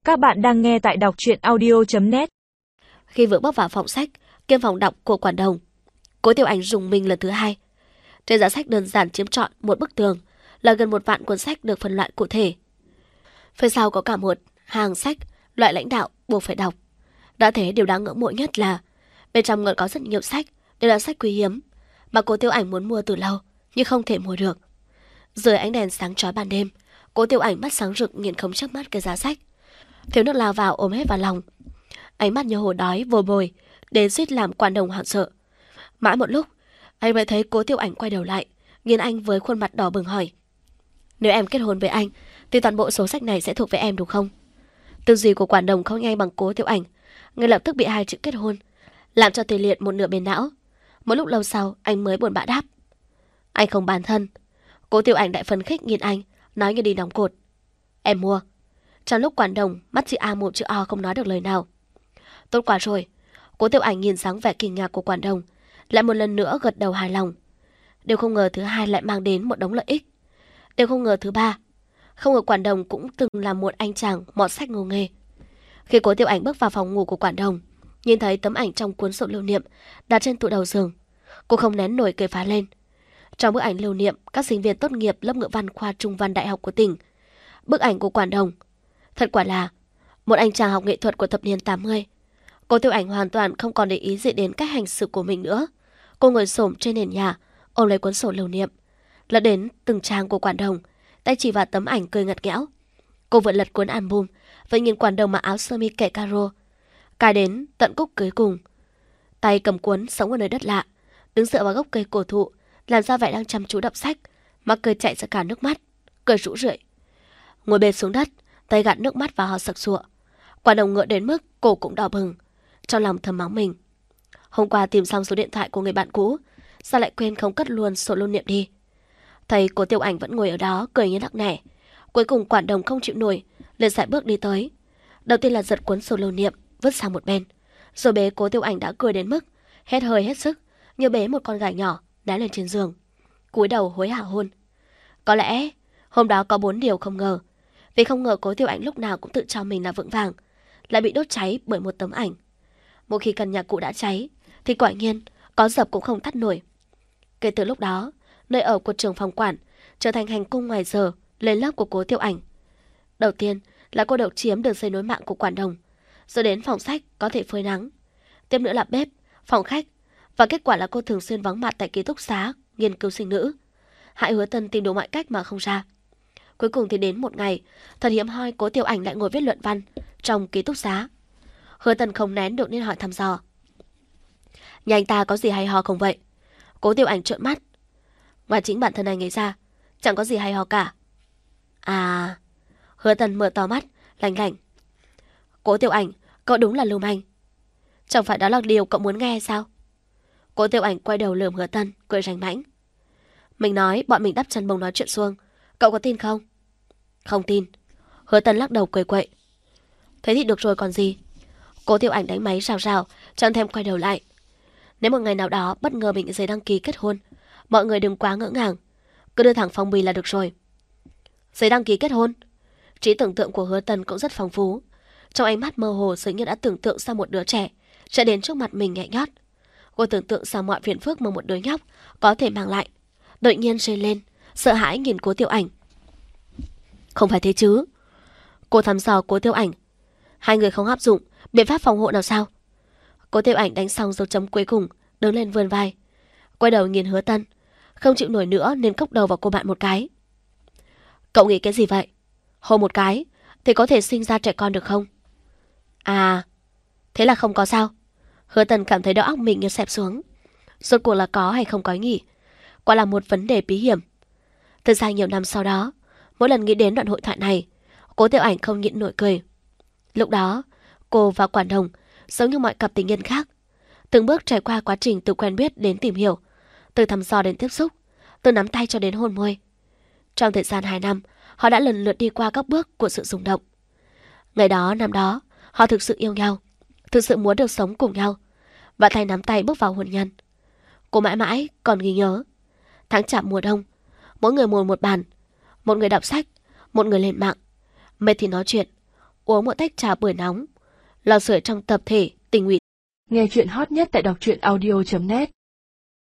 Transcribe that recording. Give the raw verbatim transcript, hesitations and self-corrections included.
Các bạn đang nghe tại đọc truyện audio chấm net. Khi vừa bước vào phòng sách kiêm phòng đọc của Quản Đồng, Cố Tiểu Ảnh rùng mình lần thứ hai. Trên giá sách đơn giản chiếm trọn một bức tường là gần một vạn cuốn sách được phân loại cụ thể. Phía sau có cả một hàng sách loại lãnh đạo buộc phải đọc. Đã thế điều đáng ngưỡng mộ nhất là bên trong còn có rất nhiều sách đều là sách quý hiếm mà Cố Tiểu Ảnh muốn mua từ lâu nhưng không thể mua được. Dưới ánh đèn sáng chói ban đêm, Cố Tiểu Ảnh mắt sáng rực nhìn không chớp mắt cái giá sách. Thiếu nước lao vào ôm hết vào lòng. Ánh mắt như hổ đói vô bồi đến suýt làm Quản Đồng hoảng sợ. Mãi một lúc anh mới thấy Cố Tiểu Ảnh quay đầu lại, nhìn anh với khuôn mặt đỏ bừng hỏi: "Nếu em kết hôn với anh thì toàn bộ số sách này sẽ thuộc về em đúng không?" Tư duy của Quản Đồng không nhanh bằng Cố Tiểu Ảnh, ngay lập tức bị hai chữ kết hôn làm cho tê liệt một nửa bên não. Một lúc lâu sau anh mới buồn bã đáp: "Anh không bán thân." Cố Tiểu Ảnh đại phấn khích nhìn anh, nói như đi đóng cột: "Em mua." Trong lúc Quản Đồng mắt chữ A một chữ O không nói được lời nào. Tốt quá rồi. Cố Tiểu Ảnh nhìn dáng vẻ kinh ngạc của Quản Đồng, lại một lần nữa gật đầu hài lòng. Điều không ngờ thứ hai lại mang đến một đống lợi ích. Điều không ngờ thứ ba, không ngờ Quản Đồng cũng từng là một anh chàng mọt sách ngô nghê. Khi Cố Tiểu Ảnh bước vào phòng ngủ của Quản Đồng, nhìn thấy tấm ảnh trong cuốn sổ lưu niệm đặt trên tủ đầu giường, cô không nén nổi cười phá lên. Trong bức ảnh lưu niệm các sinh viên tốt nghiệp lớp ngữ văn khoa Trung văn Đại học của tỉnh, bức ảnh của Quản Đồng thật quả là một anh chàng học nghệ thuật của thập niên tám mươi. Cố Tiểu Ảnh hoàn toàn không còn để ý gì đến cách hành xử của mình nữa. Cô ngồi xổm trên nền nhà, ôm lấy cuốn sổ lưu niệm, lật đến từng trang của Quản Đồng, tay chỉ vào tấm ảnh cười ngặt nghẽo. Cô vừa lật cuốn album, vậy nhìn Quản Đồng mặc áo sơ mi kẻ caro, cài đến tận cúc cưới cùng, tay cầm cuốn Sống ở nơi đất lạ, đứng dựa vào gốc cây cổ thụ, làm ra vẻ đang chăm chú đọc sách, mà cười chạy ra cả nước mắt, cười rũ rượi. Ngồi bệt xuống đất, tay gạt nước mắt vào hò sặc sụa. Quản Đồng ngựa đến mức cổ cũng đỏ bừng, trong lòng thầm mắng mình. Hôm qua tìm xong số điện thoại của người bạn cũ, sao lại quên không cất luôn sổ lưu niệm đi. Thấy Cố Tiểu Ảnh vẫn ngồi ở đó cười như nắc nẻ. Cuối cùng Quản Đồng không chịu nổi, liền sải bước đi tới. Đầu tiên là giật cuốn sổ lưu niệm vứt sang một bên, rồi bế Cố Tiểu Ảnh đã cười đến mức hết hơi hết sức, như bế một con gà nhỏ đá lên trên giường, cúi đầu hối hả hôn. Có lẽ hôm đó có bốn điều không ngờ, vì không ngờ Cố Tiểu Ảnh lúc nào cũng tự cho mình là vững vàng, lại bị đốt cháy bởi một tấm ảnh. Một khi căn nhà cũ đã cháy thì quả nhiên có dập cũng không tắt nổi. Kể từ lúc đó, nơi ở của trưởng phòng quản trở thành hành cung ngoài giờ lên lớp của Cố Tiểu Ảnh. Đầu tiên là cô độc chiếm đường dây nối mạng của Quản Đồng, rồi đến phòng sách có thể phơi nắng, tiếp nữa là bếp, phòng khách, và kết quả là cô thường xuyên vắng mặt tại ký túc xá nghiên cứu sinh nữ. Hại Hứa Tân tìm đủ mọi cách mà không ra. Cuối cùng thì đến một ngày thật hiếm hoi, Cố Tiểu Ảnh lại ngồi viết luận văn trong ký túc xá. Hứa Tân không nén được nên hỏi thăm dò: "Nhà anh ta có gì hay ho không vậy?" Cố Tiểu Ảnh trợn mắt: "Ngoài chính bản thân anh ấy ra, chẳng có gì hay ho cả." À... Hứa Tân mở to mắt, lạnh lạnh: "Cố Tiểu Ảnh, cậu đúng là lưu manh. Chẳng phải đó là điều cậu muốn nghe sao?" Cố Tiểu Ảnh quay đầu lườm Hứa Tân, cười rành mãnh: "Mình nói bọn mình đắp chân bông nói chuyện suông, cậu có tin không?" "Không tin." Hứa Tân lắc đầu cười quậy: "Thế thì được rồi còn gì." Cố Tiểu Ảnh đánh máy rào rào, chẳng thèm quay đầu lại. Nếu một ngày nào đó bất ngờ mình giấy đăng ký kết hôn, mọi người đừng quá ngỡ ngàng, cứ đưa thẳng phong bì là được rồi. Giấy đăng ký kết hôn? Trí tưởng tượng của Hứa Tân cũng rất phong phú. Trong ánh mắt mơ hồ dường như đã tưởng tượng ra một đứa trẻ chạy đến trước mặt mình nhẹ nhót. Cô tưởng tượng ra mọi phiền phức mà một đứa nhóc có thể mang lại. Đột nhiên rên lên, sợ hãi nhìn Cố Tiểu Ảnh. "Không phải thế chứ?" Cô thăm dò Cố Tiểu Ảnh: "Hai người không áp dụng biện pháp phòng hộ nào sao?" Cố Tiểu Ảnh đánh xong dấu chấm cuối cùng, đứng lên vươn vai, quay đầu nhìn Hứa Tân, không chịu nổi nữa nên cốc đầu vào cô bạn một cái. "Cậu nghĩ cái gì vậy? Hôn một cái thì có thể sinh ra trẻ con được không?" "À, thế là không có sao?" Hứa Tân cảm thấy đầu óc mình như xẹp xuống. Rốt cuộc là có hay không có nhỉ? Quả là một vấn đề bí hiểm. Từ dài nhiều năm sau đó, mỗi lần nghĩ đến đoạn hội thoại này, Cố Tiểu Ảnh không nhịn nổi cười. Lúc đó, cô và Quản Đồng giống như mọi cặp tình nhân khác, từng bước trải qua quá trình từ quen biết đến tìm hiểu, từ thăm dò đến tiếp xúc, từ nắm tay cho đến hôn môi. Trong thời gian hai năm, họ đã lần lượt đi qua các bước của sự rung động. Ngày đó, năm đó, họ thực sự yêu nhau, thực sự muốn được sống cùng nhau, và tay nắm tay bước vào hôn nhân. Cô mãi mãi còn ghi nhớ tháng chạp mùa đông, mỗi người ngồi một bàn, một người đọc sách, một người lên mạng, mệt thì nói chuyện, uống một tách trà bưởi nóng, lò sưởi trong tập thể, tỉnh ủy. Nghe chuyện hot nhất tại đọc truyện audio chấm net